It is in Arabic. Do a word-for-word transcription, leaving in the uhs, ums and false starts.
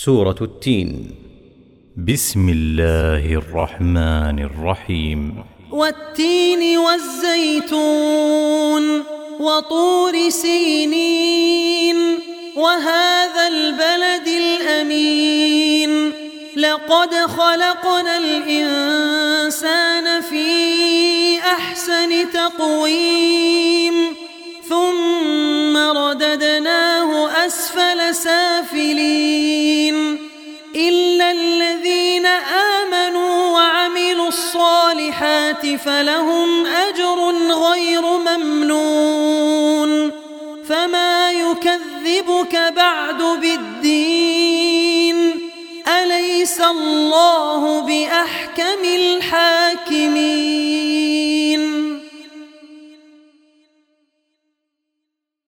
سورة التين. بسم الله الرحمن الرحيم. والتين والزيتون وطور سينين وهذا البلد الأمين لقد خلقنا الإنسان في أحسن تقويم ثم رددناه أسفل سافلين إلا الذين آمنوا وعملوا الصالحات فلهم أجر غير ممنون فما يكذبك بعد بالدين أليس الله بأحكم الحاكمين.